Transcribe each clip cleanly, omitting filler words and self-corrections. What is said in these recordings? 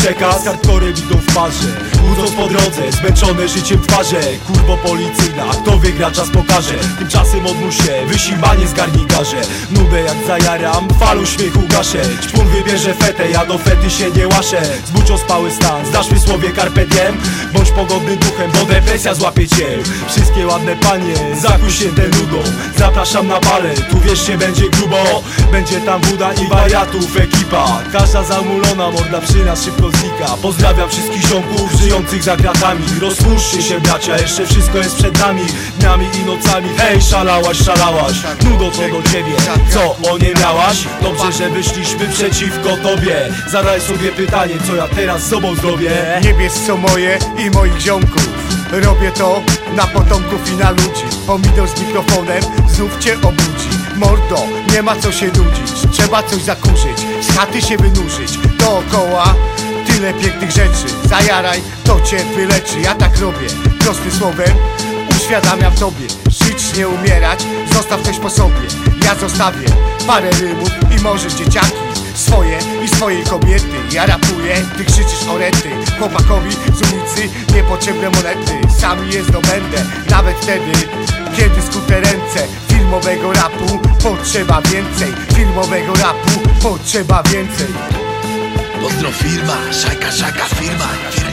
przekaz, hardcorem idą w parze, łudząc po drodze, zmęczone życiem twarze. Kurwo policyjna, kto wygra czas pokaże. Tymczasem odmów się, wysimanie zgarnij garze. Nudę jak zajaram, falą śmiechu gaszę. Ćpun wybierze fetę, ja do fety się nie łaszę. Zbudź ospały stan, znasz przysłowie carpe diem. Bądź pogodny duchem, bo depresja złapie cię. Wszystkie ładne panie, zakuj się tę nudą. Zapraszam na balę, tu wiesz się będzie grubo. Będzie tam woda i wariatów ekipa. Każda zamulona morda przy nas szybko znika. Pozdrawiam wszystkich ziomków żyjących za kratami. Rozpuszczcie się bracia, jeszcze wszystko jest przed nami. Dniami i nocami, hej szalałaś, szalałaś. Nudo to do ciebie, co o nie miałaś? Dobrze, że wyszliśmy przeciwko tobie. Zadaj sobie pytanie, co ja teraz z sobą zrobię. Niebies są moje i moich ziomków. Robię to na potomków i na ludzi. Pomidor z mikrofonem znów cię obudzi. Mordo, nie ma co się nudzić. Trzeba coś zakurzyć, z chaty się wynurzyć. Dookoła tyle pięknych rzeczy. Zajaraj, to cię wyleczy. Ja tak robię, prostym słowem uświadamiam tobie. Żyć, nie umierać, zostaw coś po sobie. Ja zostawię parę rymów i możesz dzieciaki swoje i swojej kobiety. Ja rapuję, ty krzyczysz orety. Chłopakowi z ulicy niepotrzebne monety. Sam je zdobędę, nawet wtedy, kiedy skute ręce. Filmowego rapu potrzeba więcej. Filmowego rapu potrzeba więcej. Pozdro firma, szajka, firma.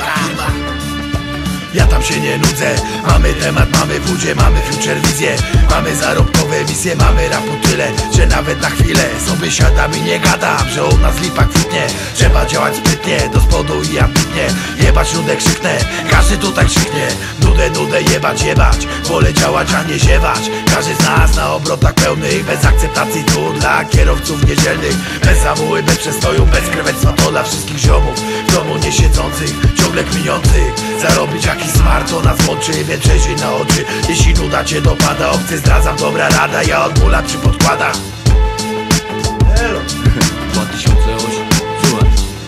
Ja tam się nie nudzę. Mamy temat, mamy wódzie, mamy future wizję. Mamy zarobkowe misje, mamy rapu tyle, że nawet na chwilę sobie siadam i nie gadam, że u nas lipa kwitnie. Trzeba działać sprytnie, do spodu i ambitnie. Jebać nudę krzyknę, każdy tutaj krzyknie. Nudę jebać. Wolę działać, a nie ziewać. Każdy z nas na obrotach pełnych, bez akceptacji tu dla kierowców niedzielnych. Bez zamuły, bez przestoju, bez krewetstwa. To dla wszystkich ziomów w domu nie siedzących, ciągle kminiących. Zarobić jakiś smart, to nas łączy, więc przejrzyj na oczy. Jeśli nuda cię dopada, obcy zdradzam, dobra rada. Ja od mula przy podkładach. Hello 2008, słuchaj.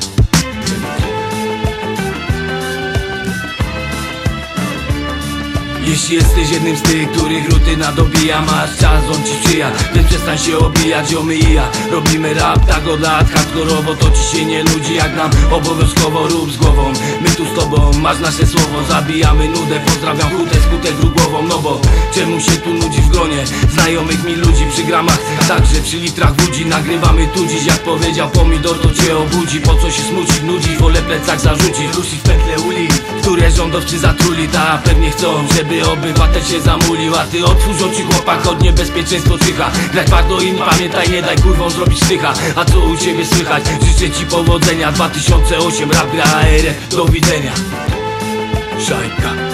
Jeśli jesteś jednym z tych, których rutyna dobija, masz czas, on ci sprzyja, więc przestań się obijać, ziomy i ja robimy rap tak od lat, hardkorowo, to ci się nie nudzi jak nam, obowiązkowo rób z głową. My tu z tobą, masz nasze słowo, zabijamy nudę, pozdrawiam hutę, skutek głową. No bo czemu się tu nudzi w gronie znajomych mi ludzi przy gramach, także przy litrach wódzi. Nagrywamy tu dziś, jak powiedział Pomidor, to cię obudzi. Po co się smucić, nudzić, wolę plecak zarzucić. Ruszyć w pętle ulic, które rządowcy zatruli, ta pewnie chcą, żeby obywatel się zamulił. A ty otwórz oczy, chłopak, od niebezpieczeństwo czyha. Grać twardo i pamiętaj, nie daj kurwą zrobić stycha. A co u ciebie słychać? Życzę ci powodzenia. 2008, rap gra ARF, do widzenia. Szajka.